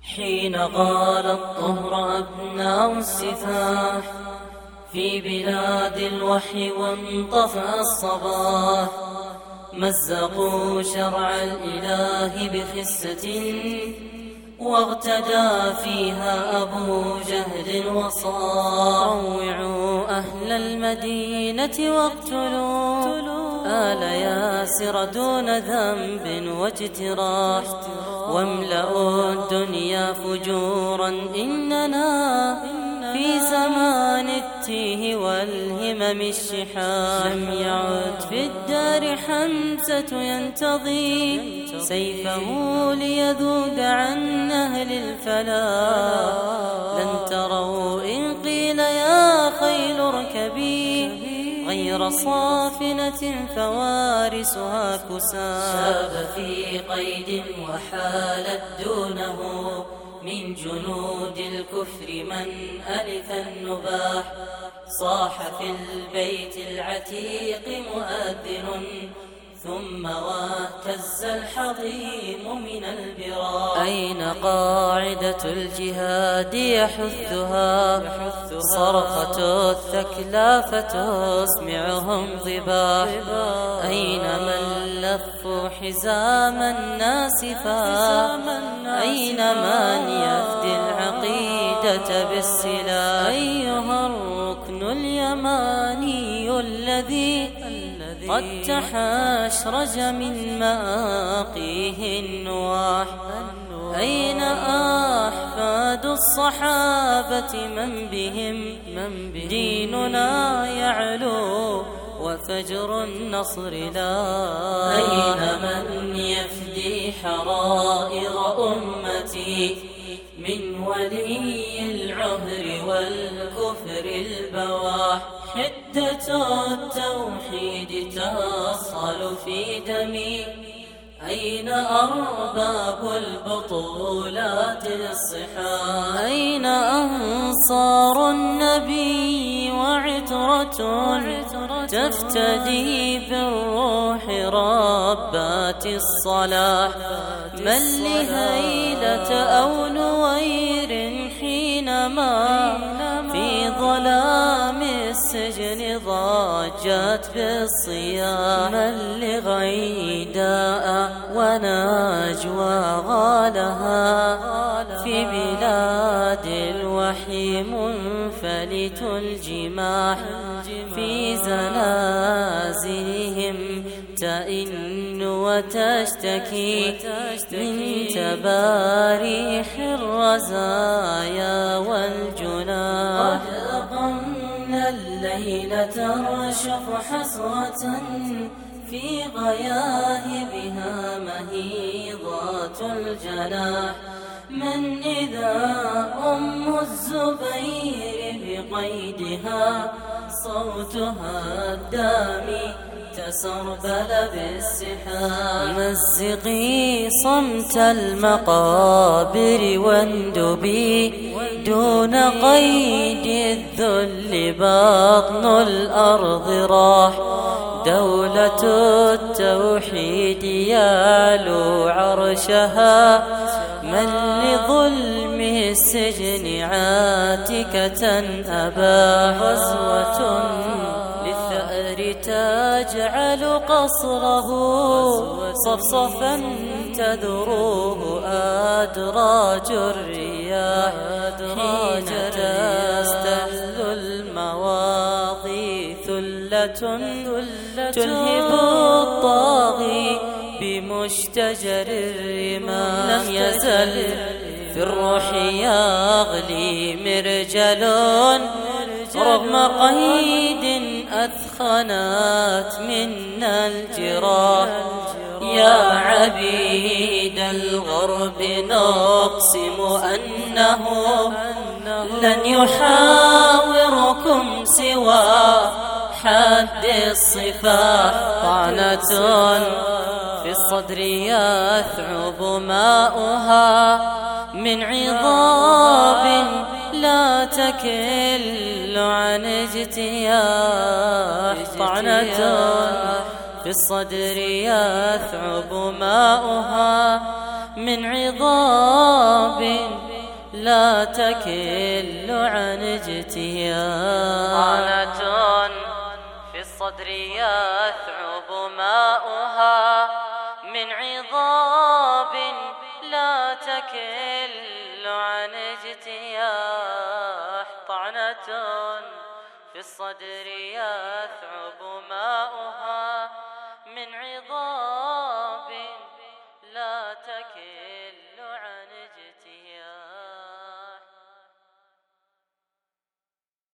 حين غال الطهر أبناء السفاح في بلاد الوحي وانطفأ الصباح، مزقوا شرع الإله بخسة واغتدى فيها أبو جهل وصار. روعوا أهل المدينة واقتلوا آل ياسر دون ذنب واجتراح، واملأوا الدنيا فجورا إننا في زمان التيه والهمم الشحاح. لم يعد في الدار حمزة ينتظي سيفه ليذوق عن أهل الفلاح. لن تروا إن قيل يا خيل اركبي غير صافنة فوارسها كساح. شاب في قيد وحالت دونه من جنود الكفر من ألف النباح. صاح في البيت العتيق مؤذن ثم واهتز الحظيم من البراح. أين قاعدة الجهاد يحثها صرخة الثكلى فتسمعهم ضباح. أين من لفوا حزام الناسفا، أين من يفدي العقيدة بالسلاح. أيها الركن اليماني الذي قد تحاشرج من مآقيه النواح. أين أحفاد الصحابة من بهم ديننا يعلو وفجر النصر لاح. أين من يفدي حرائر أمتي من ولي العهر والكفر البواح. حدة التوحيد تصهل في دمي، أين أرباب البطولات الصحاح. أين أنصار النبي وعترة تفتدي بالروح ربات الصلاح. من لهيلة أو نوير حينما في ظلام السجن ضاجت بالصياح. من لغيداء ونجوى غالها في بلاد الوحي منفلت الجماح. في زنازلهم تئن وتشتكي من تباريح الرزايا والجناح. قد أقمنا الليل ترشف حسرة في غياهبها مهيضات الجناح. من إذا أم الزبير بقيدها صوتها الدامي تسربل بالسحاب. مزقي صمت المقابر واندبي دون قيد الذل بطن الأرض راح. دولة التوحيد يعلو عرشها من لظلم السجن عاتكة أباح. غزوة للثأر تجعل قصره صفصفا تذروه أدراج الرياح. حين تستهل المواضي ثلة تلهب الطاغي بمشتجر الرماح. لم يزل في الروح يغلي مرجل رغم قيد أثخنت منا الجراح. يا عبيد الغرب نقسم أنه لن يحاوركم سوى حد الصفاح. طعنة في الصدر يثعب ماؤها من عظام لا تكل عن اجتياح. طعنة في الصدر يثعب ماؤها من عضاب لا تكل عن اجتياح. طعنة في الصدر يثعب ماؤها من عضاب لا تكل عن اجتياح. طعنة في الصدر يثعب ماؤها من عضاب